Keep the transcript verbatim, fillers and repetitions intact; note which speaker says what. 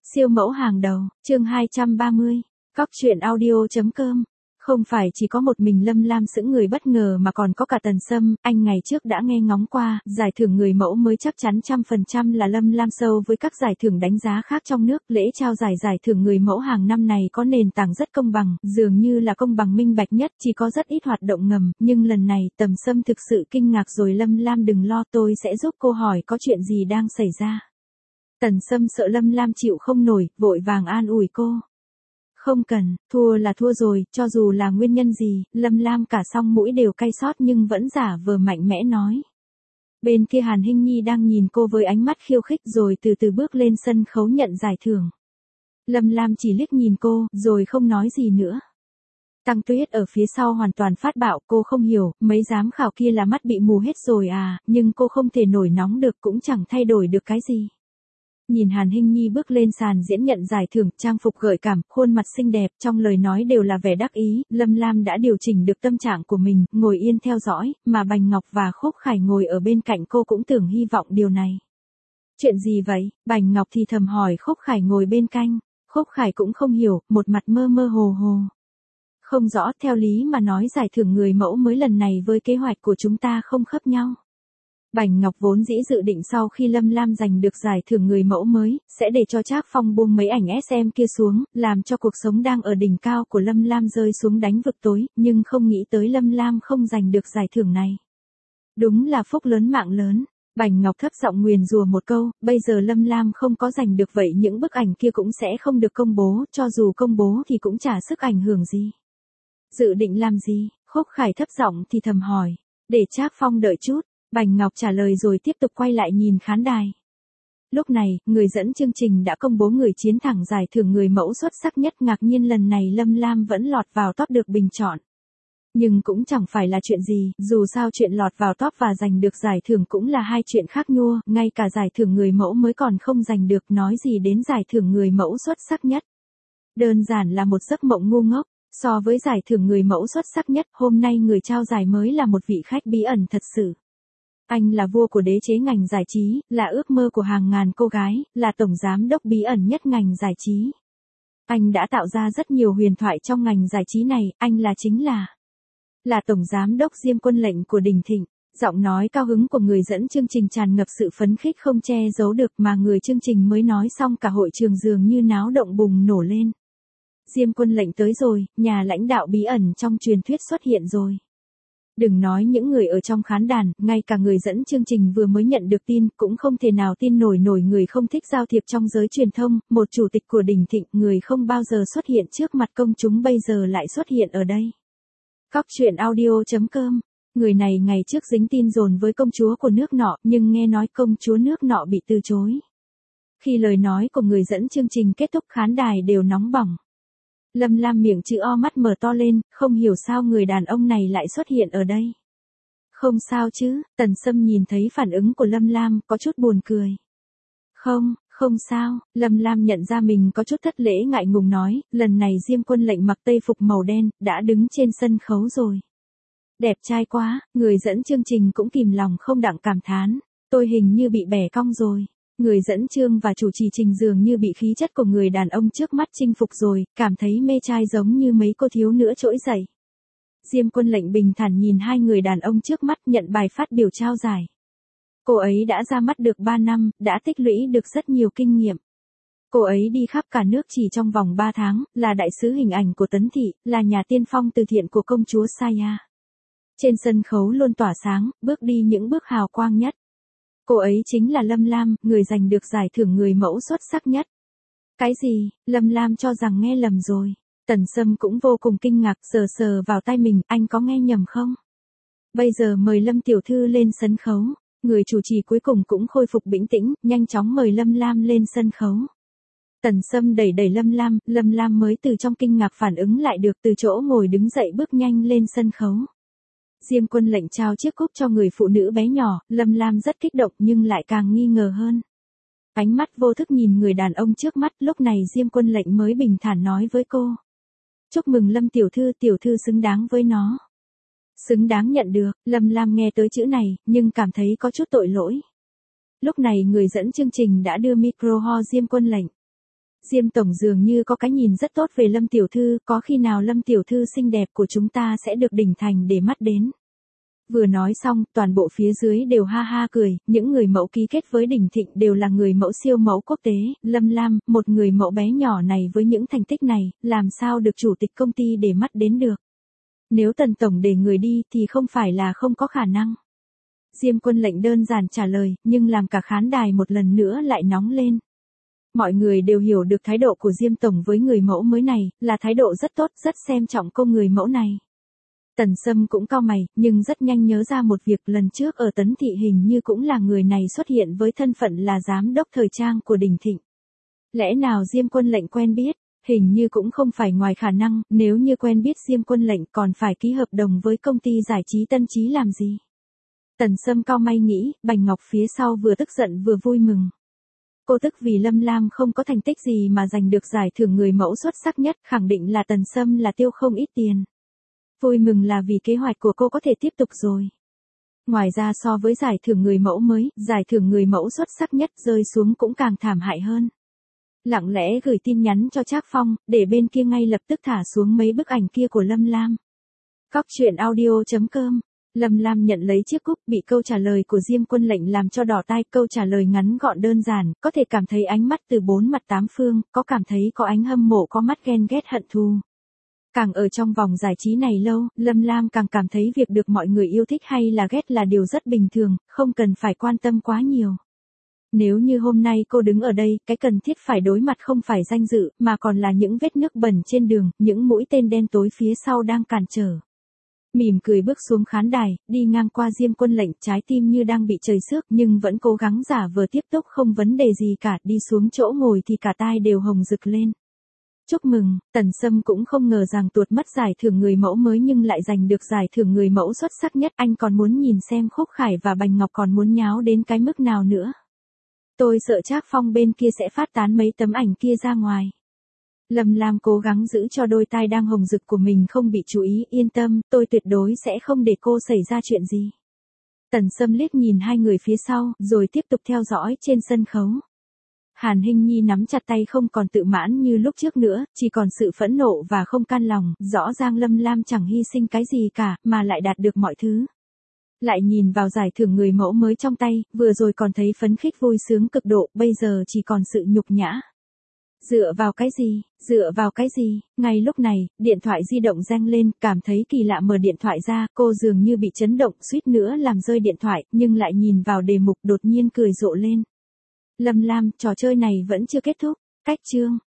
Speaker 1: Siêu mẫu hàng đầu, chương hai trăm ba mươi, Cóc truyện audio chấm com. Không phải chỉ có một mình Lâm Lam sững người bất ngờ mà còn có cả Tần Sâm, anh ngày trước đã nghe ngóng qua, giải thưởng người mẫu mới chắc chắn trăm phần trăm là Lâm Lam sâu với các giải thưởng đánh giá khác trong nước. Lễ trao giải giải thưởng người mẫu hàng năm này có nền tảng rất công bằng, dường như là công bằng minh bạch nhất, chỉ có rất ít hoạt động ngầm, nhưng lần này Tần Sâm thực sự kinh ngạc rồi. Lâm Lam đừng lo, tôi sẽ giúp cô hỏi có chuyện gì đang xảy ra. Tần Sâm sợ Lâm Lam chịu không nổi, vội vàng an ủi cô. Không cần, thua là thua rồi, cho dù là nguyên nhân gì, Lâm Lam cả song mũi đều cay xót nhưng vẫn giả vờ mạnh mẽ nói. Bên kia Hàn Hinh Nhi đang nhìn cô với ánh mắt khiêu khích rồi từ từ bước lên sân khấu nhận giải thưởng. Lâm Lam chỉ liếc nhìn cô, rồi không nói gì nữa. Tăng Tuyết ở phía sau hoàn toàn phát bạo, cô không hiểu, mấy giám khảo kia là mắt bị mù hết rồi à, nhưng cô không thể nổi nóng được, cũng chẳng thay đổi được cái gì. Nhìn Hàn Hinh Nhi bước lên sàn diễn nhận giải thưởng, trang phục gợi cảm, khuôn mặt xinh đẹp, trong lời nói đều là vẻ đắc ý, Lâm Lam đã điều chỉnh được tâm trạng của mình, ngồi yên theo dõi, mà Bành Ngọc và Khúc Khải ngồi ở bên cạnh cô cũng tưởng hy vọng điều này. Chuyện gì vậy? Bành Ngọc thì thầm hỏi Khúc Khải ngồi bên cạnh. Khúc Khải cũng không hiểu, một mặt mơ mơ hồ hồ. Không rõ, theo lý mà nói giải thưởng người mẫu mới lần này với kế hoạch của chúng ta không khớp nhau. Bành Ngọc vốn dĩ dự định sau khi Lâm Lam giành được giải thưởng người mẫu mới, sẽ để cho Trác Phong buông mấy ảnh ét em kia xuống, làm cho cuộc sống đang ở đỉnh cao của Lâm Lam rơi xuống đánh vực tối, nhưng không nghĩ tới Lâm Lam không giành được giải thưởng này. Đúng là phúc lớn mạng lớn. Bành Ngọc thấp giọng nguyền rủa một câu, bây giờ Lâm Lam không có giành được vậy những bức ảnh kia cũng sẽ không được công bố, cho dù công bố thì cũng chả sức ảnh hưởng gì. Dự định làm gì? Khúc Khải thấp giọng thì thầm hỏi. Để Trác Phong đợi chút. Bành Ngọc trả lời rồi tiếp tục quay lại nhìn khán đài. Lúc này, người dẫn chương trình đã công bố người chiến thắng giải thưởng người mẫu xuất sắc nhất. Ngạc nhiên lần này Lâm Lam vẫn lọt vào top được bình chọn. Nhưng cũng chẳng phải là chuyện gì, dù sao chuyện lọt vào top và giành được giải thưởng cũng là hai chuyện khác nhua, ngay cả giải thưởng người mẫu mới còn không giành được, nói gì đến giải thưởng người mẫu xuất sắc nhất. Đơn giản là một giấc mộng ngu ngốc. So với giải thưởng người mẫu xuất sắc nhất, hôm nay người trao giải mới là một vị khách bí ẩn thật sự. Anh là vua của đế chế ngành giải trí, là ước mơ của hàng ngàn cô gái, là tổng giám đốc bí ẩn nhất ngành giải trí. Anh đã tạo ra rất nhiều huyền thoại trong ngành giải trí này, anh là chính là là tổng giám đốc Diêm Quân Lệnh của Đình Thịnh. Giọng nói cao hứng của người dẫn chương trình tràn ngập sự phấn khích không che giấu được, mà người chương trình mới nói xong cả hội trường dường như náo động bùng nổ lên. Diêm Quân Lệnh tới rồi, nhà lãnh đạo bí ẩn trong truyền thuyết xuất hiện rồi. Đừng nói những người ở trong khán đàn, ngay cả người dẫn chương trình vừa mới nhận được tin, cũng không thể nào tin nổi nổi người không thích giao thiệp trong giới truyền thông, một chủ tịch của Đình Thịnh, người không bao giờ xuất hiện trước mặt công chúng bây giờ lại xuất hiện ở đây. Cóc truyện audio chấm com. Người này ngày trước dính tin dồn với công chúa của nước nọ, nhưng nghe nói công chúa nước nọ bị từ chối. Khi lời nói của người dẫn chương trình kết thúc, khán đài đều nóng bỏng. Lâm Lam miệng chữ O mắt mở to lên, không hiểu sao người đàn ông này lại xuất hiện ở đây. Không sao chứ? Tần Sâm nhìn thấy phản ứng của Lâm Lam, có chút buồn cười. Không, không sao. Lâm Lam nhận ra mình có chút thất lễ ngại ngùng nói, lần này Diêm Quân Lệnh mặc tây phục màu đen, đã đứng trên sân khấu rồi. Đẹp trai quá, người dẫn chương trình cũng kìm lòng không đặng cảm thán. Tôi hình như bị bẻ cong rồi. Người dẫn chương và chủ trì trình dường như bị khí chất của người đàn ông trước mắt chinh phục rồi, cảm thấy mê trai giống như mấy cô thiếu nữ trỗi dậy. Diêm Quân Lệnh bình thản nhìn hai người đàn ông trước mắt, nhận bài phát biểu trao giải. Cô ấy đã ra mắt được ba năm, đã tích lũy được rất nhiều kinh nghiệm. Cô ấy đi khắp cả nước chỉ trong vòng ba tháng, là đại sứ hình ảnh của Tấn Thị, là nhà tiên phong từ thiện của công chúa Saya. Trên sân khấu luôn tỏa sáng, bước đi những bước hào quang nhất. Cô ấy chính là Lâm Lam, người giành được giải thưởng người mẫu xuất sắc nhất. Cái gì? Lâm Lam cho rằng nghe lầm rồi. Tần Sâm cũng vô cùng kinh ngạc, sờ sờ vào tai mình, anh có nghe nhầm không? Bây giờ mời Lâm tiểu thư lên sân khấu. Người chủ trì cuối cùng cũng khôi phục bình tĩnh, nhanh chóng mời Lâm Lam lên sân khấu. Tần Sâm đẩy đẩy Lâm Lam, Lâm Lam mới từ trong kinh ngạc phản ứng lại được, từ chỗ ngồi đứng dậy bước nhanh lên sân khấu. Diêm Quân Lệnh trao chiếc cúp cho người phụ nữ bé nhỏ, Lâm Lam rất kích động nhưng lại càng nghi ngờ hơn. Ánh mắt vô thức nhìn người đàn ông trước mắt, lúc này Diêm Quân Lệnh mới bình thản nói với cô. Chúc mừng Lâm tiểu thư, tiểu thư xứng đáng với nó. Xứng đáng nhận được, Lâm Lam nghe tới chữ này, nhưng cảm thấy có chút tội lỗi. Lúc này người dẫn chương trình đã đưa micro ho Diêm Quân Lệnh. Diêm tổng dường như có cái nhìn rất tốt về Lâm tiểu thư, có khi nào Lâm tiểu thư xinh đẹp của chúng ta sẽ được đỉnh thành để mắt đến. Vừa nói xong, toàn bộ phía dưới đều ha ha cười, những người mẫu ký kết với Đình Thịnh đều là người mẫu siêu mẫu quốc tế, Lâm Lam, một người mẫu bé nhỏ này với những thành tích này, làm sao được chủ tịch công ty để mắt đến được. Nếu Tần tổng để người đi thì không phải là không có khả năng. Diêm Quân Lệnh đơn giản trả lời, nhưng làm cả khán đài một lần nữa lại nóng lên. Mọi người đều hiểu được thái độ của Diêm tổng với người mẫu mới này, là thái độ rất tốt, rất xem trọng cô người mẫu này. Tần Sâm cũng cau mày, nhưng rất nhanh nhớ ra một việc, lần trước ở Tấn Thị hình như cũng là người này xuất hiện với thân phận là giám đốc thời trang của Đình Thịnh. Lẽ nào Diêm Quân Lệnh quen biết? Hình như cũng không phải ngoài khả năng, nếu như quen biết Diêm Quân Lệnh còn phải ký hợp đồng với công ty giải trí Tân Chí làm gì? Tần Sâm cau mày nghĩ, Bành Ngọc phía sau vừa tức giận vừa vui mừng. Cô tức vì Lâm Lam không có thành tích gì mà giành được giải thưởng người mẫu xuất sắc nhất, khẳng định là Tần Sâm là tiêu không ít tiền. Vui mừng là vì kế hoạch của cô có thể tiếp tục rồi. Ngoài ra so với giải thưởng người mẫu mới, giải thưởng người mẫu xuất sắc nhất rơi xuống cũng càng thảm hại hơn. Lặng lẽ gửi tin nhắn cho Trác Phong, để bên kia ngay lập tức thả xuống mấy bức ảnh kia của Lâm Lam. Cóc truyện audio chấm com. Lâm Lam nhận lấy chiếc cúp, bị câu trả lời của Diêm Quân Lệnh làm cho đỏ tai, câu trả lời ngắn gọn đơn giản, có thể cảm thấy ánh mắt từ bốn mặt tám phương, có cảm thấy có ánh hâm mộ, có mắt ghen ghét hận thù. Càng ở trong vòng giải trí này lâu, Lâm Lam càng cảm thấy việc được mọi người yêu thích hay là ghét là điều rất bình thường, không cần phải quan tâm quá nhiều. Nếu như hôm nay cô đứng ở đây, cái cần thiết phải đối mặt không phải danh dự, mà còn là những vết nước bẩn trên đường, những mũi tên đen tối phía sau đang cản trở. Mỉm cười bước xuống khán đài, đi ngang qua Diêm Quân Lệnh, trái tim như đang bị trời xước nhưng vẫn cố gắng giả vờ tiếp tục không vấn đề gì cả, đi xuống chỗ ngồi thì cả tai đều hồng rực lên. Chúc mừng, Tần Sâm cũng không ngờ rằng tuột mất giải thưởng người mẫu mới nhưng lại giành được giải thưởng người mẫu xuất sắc nhất, anh còn muốn nhìn xem Khúc Khải và Bành Ngọc còn muốn nháo đến cái mức nào nữa. Tôi sợ Trác Phong bên kia sẽ phát tán mấy tấm ảnh kia ra ngoài. Lâm Lam cố gắng giữ cho đôi tai đang hồng rực của mình không bị chú ý, yên tâm, tôi tuyệt đối sẽ không để cô xảy ra chuyện gì. Tần Sâm liếc nhìn hai người phía sau, rồi tiếp tục theo dõi trên sân khấu. Hàn Hinh Nhi nắm chặt tay không còn tự mãn như lúc trước nữa, chỉ còn sự phẫn nộ và không can lòng, rõ ràng Lâm Lam chẳng hy sinh cái gì cả, mà lại đạt được mọi thứ. Lại nhìn vào giải thưởng người mẫu mới trong tay, vừa rồi còn thấy phấn khích vui sướng cực độ, bây giờ chỉ còn sự nhục nhã. Dựa vào cái gì, dựa vào cái gì, ngay lúc này, điện thoại di động reng lên, cảm thấy kỳ lạ mở điện thoại ra, cô dường như bị chấn động, suýt nữa làm rơi điện thoại, nhưng lại nhìn vào đề mục đột nhiên cười rộ lên. Lâm Lam, trò chơi này vẫn chưa kết thúc, cách chương.